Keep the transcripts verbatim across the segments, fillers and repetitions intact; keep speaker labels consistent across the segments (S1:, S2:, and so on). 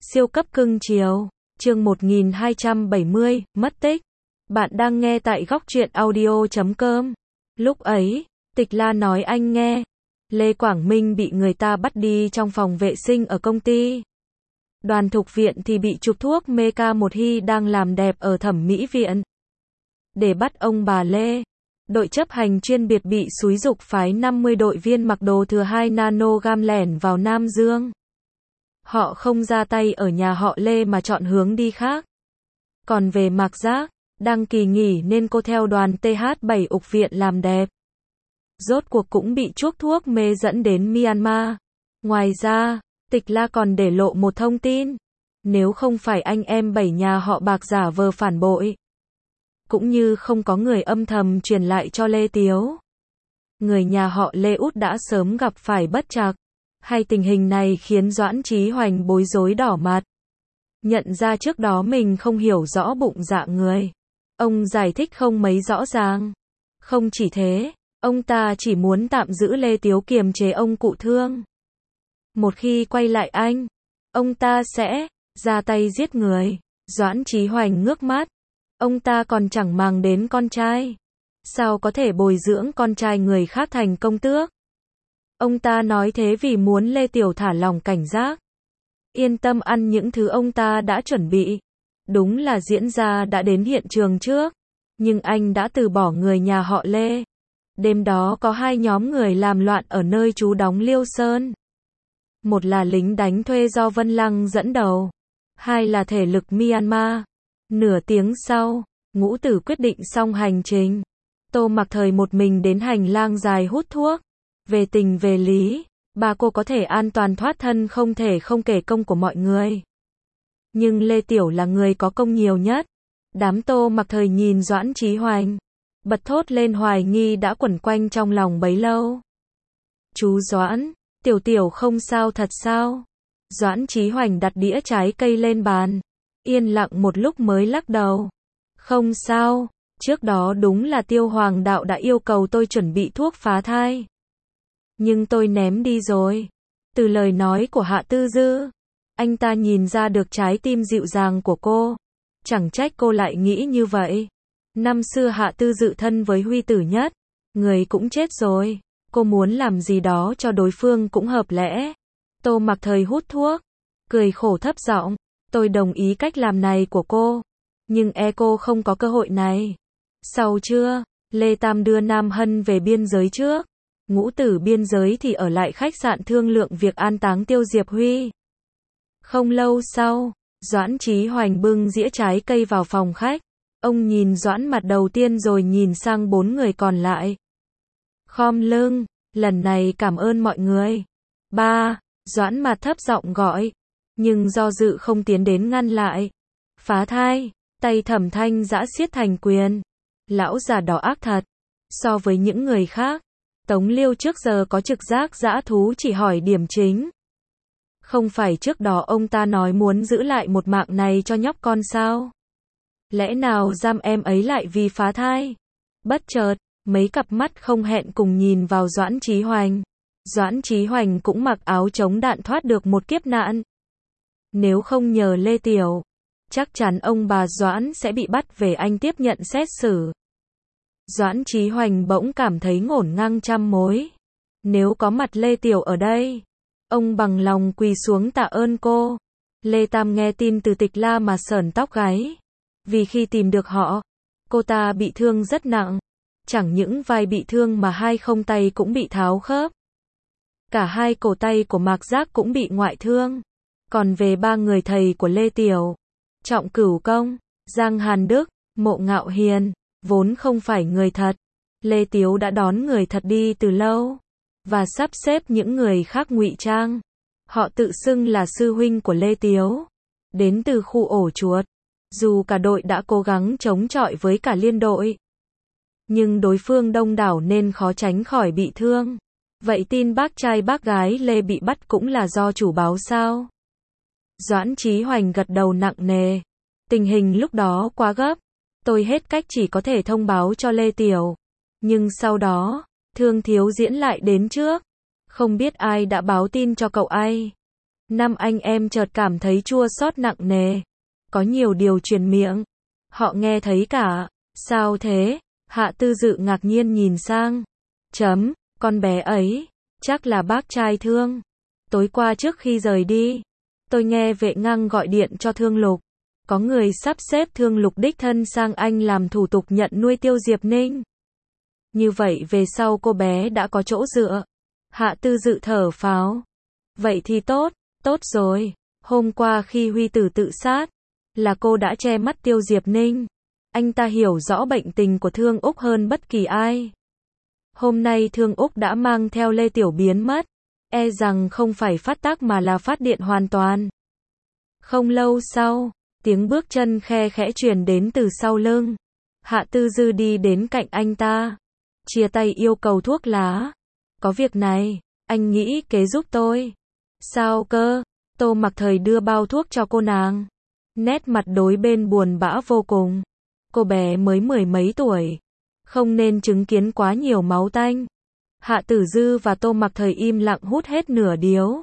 S1: Siêu cấp cưng chiều, chương một nghìn hai trăm bảy mươi, mất tích. Bạn đang nghe tại góc truyện audio chấm com. Lúc ấy, Tịch La nói anh nghe, Lê Quảng Minh bị người ta bắt đi trong phòng vệ sinh ở công ty. Đoàn Thục Viện thì bị chụp thuốc mê ca một hy đang làm đẹp ở thẩm mỹ viện. Để bắt ông bà Lê, đội chấp hành chuyên biệt bị xúi giục phái năm mươi đội viên mặc đồ thừa hai nanogram lẻn vào Nam Dương. Họ không ra tay ở nhà họ Lê mà chọn hướng đi khác. Còn về Mạc Giác, đang kỳ nghỉ nên cô theo đoàn T H bảy ục viện làm đẹp. Rốt cuộc cũng bị chuốc thuốc mê dẫn đến Myanmar. Ngoài ra, Tịch La còn để lộ một thông tin. Nếu không phải anh em bảy nhà họ Bạc giả vờ phản bội, cũng như không có người âm thầm truyền lại cho Lê Tiếu, người nhà họ Lê út đã sớm gặp phải bất trắc. Hay tình hình này khiến Doãn Chí Hoành bối rối đỏ mặt. Nhận ra trước đó mình không hiểu rõ bụng dạ người, ông giải thích không mấy rõ ràng. Không chỉ thế, ông ta chỉ muốn tạm giữ Lê Tiếu kiềm chế ông cụ Thương. Một khi quay lại anh, ông ta sẽ ra tay giết người. Doãn Chí Hoành ngước mắt. Ông ta còn chẳng màng đến con trai. Sao có thể bồi dưỡng con trai người khác thành công tước? Ông ta nói thế vì muốn Lê Tiểu thả lỏng cảnh giác, yên tâm ăn những thứ ông ta đã chuẩn bị. Đúng là diễn ra đã đến hiện trường trước, nhưng anh đã từ bỏ người nhà họ Lê. Đêm đó có hai nhóm người làm loạn ở nơi trú đóng Liêu Sơn. Một là lính đánh thuê do Vân Lăng dẫn đầu, hai là thể lực Myanmar. Nửa tiếng sau, Ngũ Tử quyết định xong hành trình. Tô Mặc Thời một mình đến hành lang dài hút thuốc. Về tình về lý, bà cô có thể an toàn thoát thân không thể không kể công của mọi người. Nhưng Lê Tiểu là người có công nhiều nhất. Đám Tô Mặc Thời nhìn Doãn Chí Hoành, bật thốt lên hoài nghi đã quẩn quanh trong lòng bấy lâu. Chú Doãn, Tiểu Tiểu không sao thật sao? Doãn Chí Hoành đặt đĩa trái cây lên bàn, yên lặng một lúc mới lắc đầu. Không sao, trước đó đúng là Tiêu Hoàng đạo đã yêu cầu tôi chuẩn bị thuốc phá thai. Nhưng tôi ném đi rồi. Từ lời nói của Hạ Tư Dư, anh ta nhìn ra được trái tim dịu dàng của cô. Chẳng trách cô lại nghĩ như vậy. Năm xưa Hạ Tư Dự thân với Huy Tử Nhất, người cũng chết rồi. Cô muốn làm gì đó cho đối phương cũng hợp lẽ. Tô Mặc Thời hút thuốc, cười khổ thấp giọng. Tôi đồng ý cách làm này của cô, nhưng e cô không có cơ hội này. Sau trưa, Lê Tam đưa Nam Hân về biên giới trước. Ngũ Tử biên giới thì ở lại khách sạn thương lượng việc an táng Tiêu Diệp Huy. Không lâu sau, Doãn Chí Hoành bưng dĩa trái cây vào phòng khách. Ông nhìn Doãn mặt đầu tiên rồi nhìn sang bốn người còn lại. Khom lưng, lần này cảm ơn mọi người. Ba, Doãn mặt thấp giọng gọi, nhưng do dự không tiến đến ngăn lại. Phá thai, tay Thẩm Thanh giã siết thành quyền. Lão già đỏ ác thật. So với những người khác, Tống Liêu trước giờ có trực giác dã thú chỉ hỏi điểm chính. Không phải trước đó ông ta nói muốn giữ lại một mạng này cho nhóc con sao? Lẽ nào giam em ấy lại vì phá thai? Bất chợt, mấy cặp mắt không hẹn cùng nhìn vào Doãn Chí Hoành. Doãn Chí Hoành cũng mặc áo chống đạn thoát được một kiếp nạn. Nếu không nhờ Lê Tiểu, chắc chắn ông bà Doãn sẽ bị bắt về Anh tiếp nhận xét xử. Doãn Chí Hoành bỗng cảm thấy ngổn ngang trăm mối. Nếu có mặt Lê Tiểu ở đây, ông bằng lòng quỳ xuống tạ ơn cô. Lê Tam nghe tin từ Tịch La mà sởn tóc gáy. Vì khi tìm được họ, cô ta bị thương rất nặng. Chẳng những vai bị thương mà hai không tay cũng bị tháo khớp. Cả hai cổ tay của Mạc Giác cũng bị ngoại thương. Còn về ba người thầy của Lê Tiểu, Trọng Cửu Công, Giang Hàn Đức, Mộ Ngạo Hiền, vốn không phải người thật. Lê Tiếu đã đón người thật đi từ lâu, và sắp xếp những người khác ngụy trang. Họ tự xưng là sư huynh của Lê Tiếu, đến từ khu ổ chuột. Dù cả đội đã cố gắng chống chọi với cả liên đội, nhưng đối phương đông đảo nên khó tránh khỏi bị thương. Vậy tin bác trai bác gái Lê bị bắt cũng là do chủ báo sao? Doãn Chí Hoành gật đầu nặng nề. Tình hình lúc đó quá gấp. Tôi hết cách chỉ có thể thông báo cho Lê Tiểu. Nhưng sau đó, Thương Thiếu Diễn lại đến trước. Không biết ai đã báo tin cho cậu ấy. Năm anh em chợt cảm thấy chua xót nặng nề. Có nhiều điều truyền miệng. Họ nghe thấy cả. Sao thế? Hạ Tư Dự ngạc nhiên nhìn sang. Chấm, con bé ấy, chắc là bác trai Thương. Tối qua trước khi rời đi, tôi nghe vệ ngang gọi điện cho Thương Lục. Có người sắp xếp Thương Lục đích thân sang Anh làm thủ tục nhận nuôi Tiêu Diệp Ninh. Như vậy về sau cô bé đã có chỗ dựa. Hạ Tư Dự thở phào. Vậy thì tốt, tốt rồi. Hôm qua khi Huy Tử tự sát, là cô đã che mắt Tiêu Diệp Ninh. Anh ta hiểu rõ bệnh tình của Thương Úc hơn bất kỳ ai. Hôm nay Thương Úc đã mang theo Lê Tiểu biến mất. E rằng không phải phát tác mà là phát điện hoàn toàn. Không lâu sau, tiếng bước chân khe khẽ truyền đến từ sau lưng. Hạ Tư Dư đi đến cạnh anh ta. Chia tay yêu cầu thuốc lá. Có việc này, anh nghĩ kế giúp tôi. Sao cơ? Tô Mặc Thời đưa bao thuốc cho cô nàng. Nét mặt đối bên buồn bã vô cùng. Cô bé mới mười mấy tuổi. Không nên chứng kiến quá nhiều máu tanh. Hạ Tử Dư và Tô Mặc Thời im lặng hút hết nửa điếu.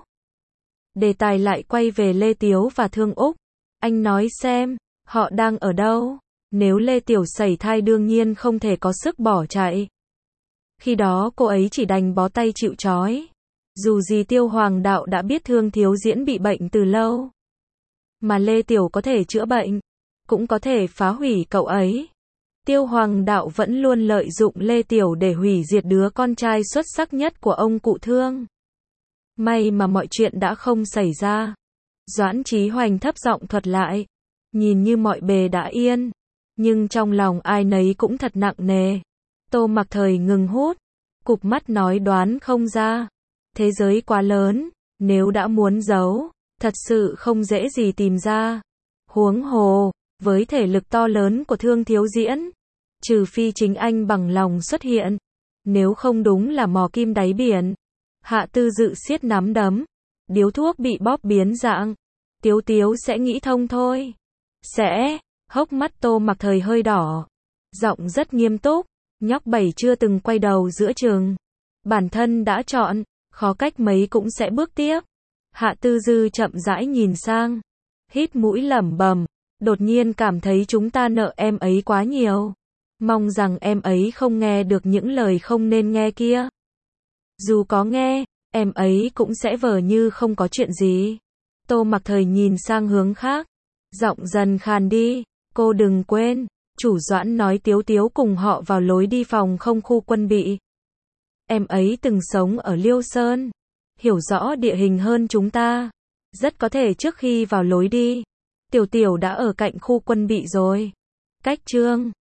S1: Đề tài lại quay về Lê Tiếu và Thương Úc. Anh nói xem, họ đang ở đâu? Nếu Lê Tiểu sảy thai đương nhiên không thể có sức bỏ chạy. Khi đó cô ấy chỉ đành bó tay chịu trói. Dù gì Tiêu Hoàng Đạo đã biết Thương Thiếu Diễn bị bệnh từ lâu. Mà Lê Tiểu có thể chữa bệnh, cũng có thể phá hủy cậu ấy. Tiêu Hoàng Đạo vẫn luôn lợi dụng Lê Tiểu để hủy diệt đứa con trai xuất sắc nhất của ông cụ Thương. May mà mọi chuyện đã không xảy ra. Doãn Chí Hoành thấp giọng thuật lại. Nhìn như mọi bề đã yên, nhưng trong lòng ai nấy cũng thật nặng nề. Tô Mặc Thời ngừng hút, cụp mắt nói đoán không ra. Thế giới quá lớn, nếu đã muốn giấu, thật sự không dễ gì tìm ra. Huống hồ, với thể lực to lớn của Thương Thiếu Diễn, trừ phi chính anh bằng lòng xuất hiện, nếu không đúng là mò kim đáy biển. Hạ Tư Dự siết nắm đấm, điếu thuốc bị bóp biến dạng. Tiếu Tiếu sẽ nghĩ thông thôi. Sẽ, hốc mắt Tô Mặc Thời hơi đỏ. Giọng rất nghiêm túc, nhóc bảy chưa từng quay đầu giữa chừng. Bản thân đã chọn, khó cách mấy cũng sẽ bước tiếp. Hạ Tư Dư chậm rãi nhìn sang, hít mũi lẩm bẩm, đột nhiên cảm thấy chúng ta nợ em ấy quá nhiều. Mong rằng em ấy không nghe được những lời không nên nghe kia. Dù có nghe, em ấy cũng sẽ vờ như không có chuyện gì. Tô Mặc Thời nhìn sang hướng khác, giọng dần khàn đi, cô đừng quên, chủ Doãn nói Tiếu Tiếu cùng họ vào lối đi phòng không khu quân bị. Em ấy từng sống ở Liêu Sơn, hiểu rõ địa hình hơn chúng ta. Rất có thể trước khi vào lối đi, Tiểu Tiểu đã ở cạnh khu quân bị rồi. Cách chương